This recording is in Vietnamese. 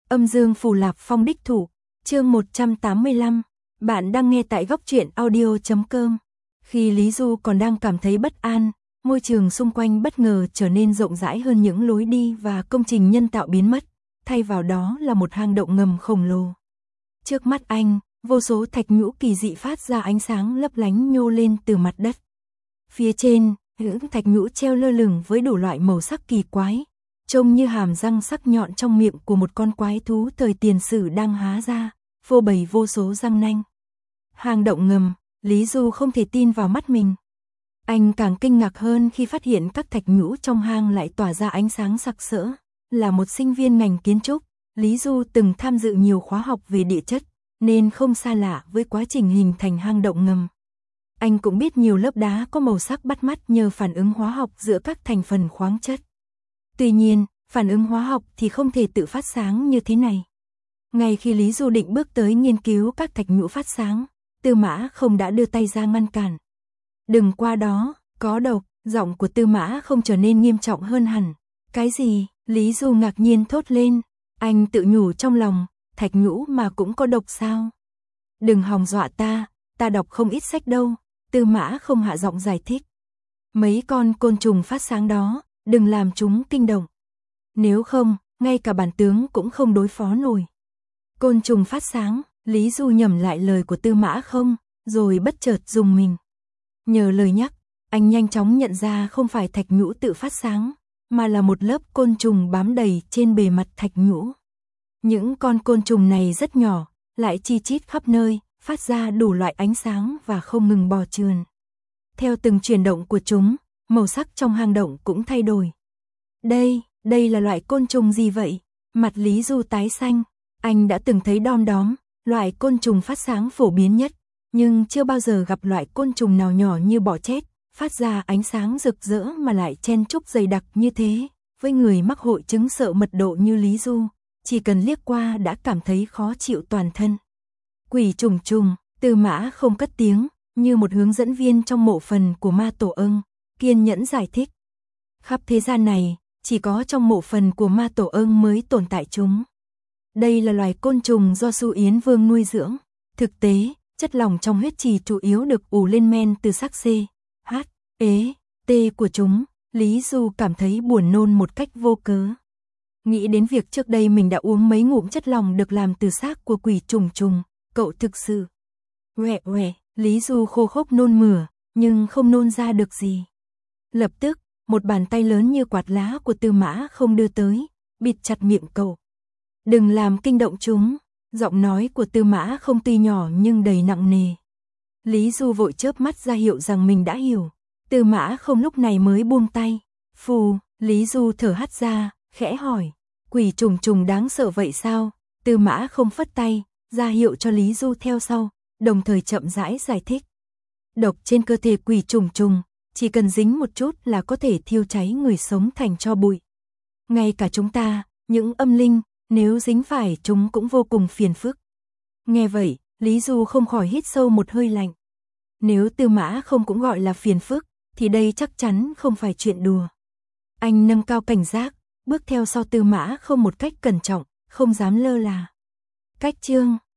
Âm dương phù Lạp Phong đích thủ, chương 185, bạn đang nghe tại góc truyện audio.com. Khi Lý Du còn đang cảm thấy bất an, môi trường xung quanh bất ngờ trở nên rộng rãi hơn, những lối đi và công trình nhân tạo biến mất, thay vào đó là một hang động ngầm khổng lồ. Trước mắt anh, vô số thạch nhũ kỳ dị phát ra ánh sáng lấp lánh nhô lên từ mặt đất. Phía trên, những thạch nhũ treo lơ lửng với đủ loại màu sắc kỳ quái, trông như hàm răng sắc nhọn trong miệng của một con quái thú thời tiền sử đang há ra, phô bày vô số răng nanh. Hang động ngầm, Lý Du không thể tin vào mắt mình. Anh càng kinh ngạc hơn khi phát hiện các thạch nhũ trong hang lại tỏa ra ánh sáng sặc sỡ. Là một sinh viên ngành kiến trúc, Lý Du từng tham dự nhiều khóa học về địa chất, nên không xa lạ với quá trình hình thành hang động ngầm. Anh cũng biết nhiều lớp đá có màu sắc bắt mắt nhờ phản ứng hóa học giữa các thành phần khoáng chất. Tuy nhiên, phản ứng hóa học thì không thể tự phát sáng như thế này. Ngay khi Lý Du định bước tới nghiên cứu các thạch nhũ phát sáng, Tư Mã Không đã đưa tay ra ngăn cản. "Đừng qua đó, có độc." Giọng của Tư Mã Không trở nên nghiêm trọng hơn hẳn. "Cái gì?" Lý Du ngạc nhiên thốt lên. Anh tự nhủ trong lòng, thạch nhũ mà cũng có độc sao? "Đừng hòng dọa ta đọc không ít sách đâu." Tư Mã Không hạ giọng giải thích. "Mấy con côn trùng phát sáng đó, đừng làm chúng kinh động. Nếu không, ngay cả bản tướng cũng không đối phó nổi." "Côn trùng phát sáng?" Lý Du nhẩm lại lời của Tư Mã Không, rồi bất chợt rùng mình. Nhờ lời nhắc, anh nhanh chóng nhận ra không phải thạch nhũ tự phát sáng, mà là một lớp côn trùng bám đầy trên bề mặt thạch nhũ. Những con côn trùng này rất nhỏ, lại chi chít khắp nơi, phát ra đủ loại ánh sáng và không ngừng bò trườn. Theo từng chuyển động của chúng, màu sắc trong hang động cũng thay đổi. Đây là loại côn trùng gì vậy?" Mặt Lý Du tái xanh. Anh đã từng thấy đom đóm, loại côn trùng phát sáng phổ biến nhất, nhưng chưa bao giờ gặp loại côn trùng nào nhỏ như bọ chét, phát ra ánh sáng rực rỡ mà lại chen chúc dày đặc như thế. Với người mắc hội chứng sợ mật độ như Lý Du, chỉ cần liếc qua đã cảm thấy khó chịu toàn thân. "Quỷ trùng trùng." Tư Mã Không cất tiếng, như một hướng dẫn viên trong mộ phần của Ma Tổ Ưng, kiên nhẫn giải thích. "Khắp thế gian này, chỉ có trong mộ phần của Ma Tổ Ưng mới tồn tại chúng. Đây là loài côn trùng do Su Yến Vương nuôi dưỡng. Thực tế, chất lỏng trong huyết trì chủ yếu được ủ lên men từ xác C, H, E, T của chúng." Lý Du cảm thấy buồn nôn một cách vô cớ. Nghĩ đến việc trước đây mình đã uống mấy ngụm chất lỏng được làm từ xác của quỷ trùng trùng, cậu thực sự... Uệ, Lý Du khô khốc nôn mửa, nhưng không nôn ra được gì. Lập tức, một bàn tay lớn như quạt lá của Tư Mã Không đưa tới, bịt chặt miệng cậu. "Đừng làm kinh động chúng." Giọng nói của Tư Mã Không tuy nhỏ nhưng đầy nặng nề. Lý Du vội chớp mắt ra hiệu rằng mình đã hiểu. Tư Mã Không lúc này mới buông tay. "Phù." Lý Du thở hắt ra, khẽ hỏi. "Quỷ trùng trùng đáng sợ vậy sao?" Tư Mã Không phất tay, ra hiệu cho Lý Du theo sau, đồng thời chậm rãi giải thích. "Độc trên cơ thể quỷ trùng trùng, chỉ cần dính một chút là có thể thiêu cháy người sống thành tro bụi. Ngay cả chúng ta, những âm linh, nếu dính phải chúng cũng vô cùng phiền phức." Nghe vậy, Lý Du không khỏi hít sâu một hơi lạnh. Nếu Tư Mã Không cũng gọi là phiền phức, thì đây chắc chắn không phải chuyện đùa. Anh nâng cao cảnh giác, bước theo sau Tư Mã Không một cách cẩn trọng, không dám lơ là. Cách chương